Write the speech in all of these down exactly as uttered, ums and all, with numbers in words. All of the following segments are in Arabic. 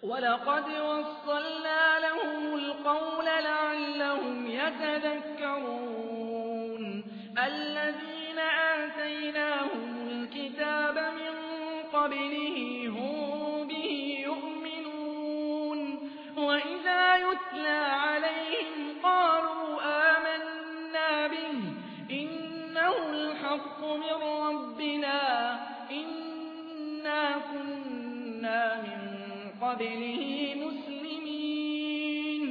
وَلَقَدْ وَصَّلْنَا لَهُمُ الْقَوْلَ لَعَلَّهُمْ يَتَذَكَّرُونَ الَّذِينَ آتَيْنَاهُمُ الْكِتَابَ مِن قَبْلِهِ هُم بِهِ يُؤْمِنُونَ وَإِذَا يُتْلَىٰ عَلَيْهِمْ قَالُوا آمَنَّا بِهِ إِنَّهُ الْحَقُّ مِن رَّبِّنَا إِنَّا كُنَّا مِن قَبْلِهِ مُسْلِمِينَ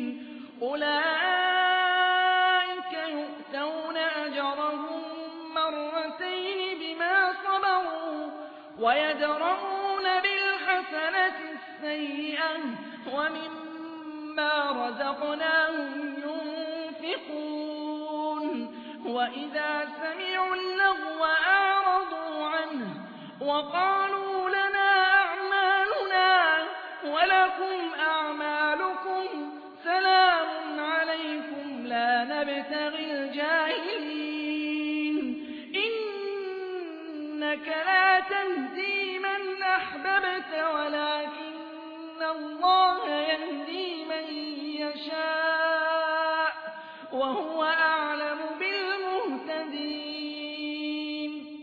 أُولَٰئِكَ يُؤْتَوْنَ أَجْرَهُم مَّرَّتَيْنِ بِمَا صَبَرُوا وَيَدْرَءُونَ بِالْحَسَنَةِ السَّيِّئَةَ وَمِمَّا رَزَقْنَاهُمْ يُنفِقُونَ وَإِذَا سَمِعُوا اللَّغْوَ أَعْرَضُوا عَنْهُ وَقَالُوا لَنَا أَعْمَالُنَا وَلَكُمْ أَعْمَالُكُمْ سَلَامٌ عَلَيْكُمْ لَا نَبْتَغِي الْجَاهِلِينَ إِنَّكَ لَا تَهْدِي مَنْ أَحْبَبْتَ وَلَٰكِنَّ اللَّهَ يَهْدِي مَن يَشَاءُ وَهُوَ أَعْلَمُ بِالْمُهْتَدِينَ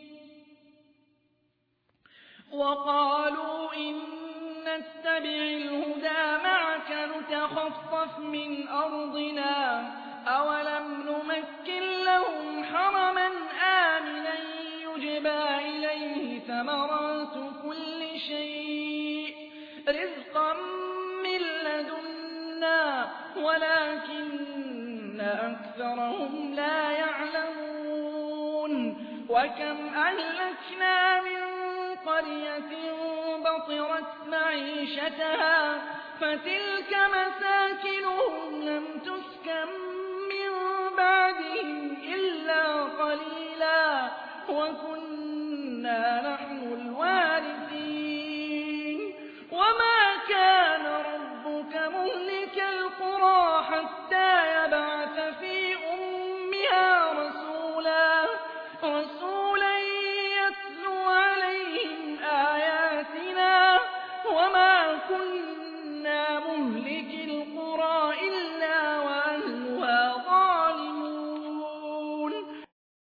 وَقَالُوا إِن نَّتَّبِعِ الْهُدَىٰ مَعَكَ نُتَخَطَّفْ مِنْ أَرْضِنَا أَوَلَمْ نُمَكِّن لَّهُمْ حَرَمًا آمِنًا يُجْبَىٰ إِلَيْهِ ثَمَرَاتُ كُلِّ شَيْءٍ رِّزْقًا مِّن لَّدُنَّا وَلَٰكِنَّ أَكْثَرَهُمْ لَا يَعْلَمُونَ وَكَمْ أَهْلَكْنَا مِن قَرْيَةٍ بَطِرَتْ مَعِيشَتَهَا فَتِلْكَ مَسَاكِنُهُمْ لَمْ تُسْكَن مِّن بَعْدِهِمْ إِلَّا قَلِيلًا وَكُنَّا نَحْنُ الْوَارِثِينَ وَمَا كَانَ رَبُّكَ مُهْلِكَ الْقُرَىٰ حَتَّىٰ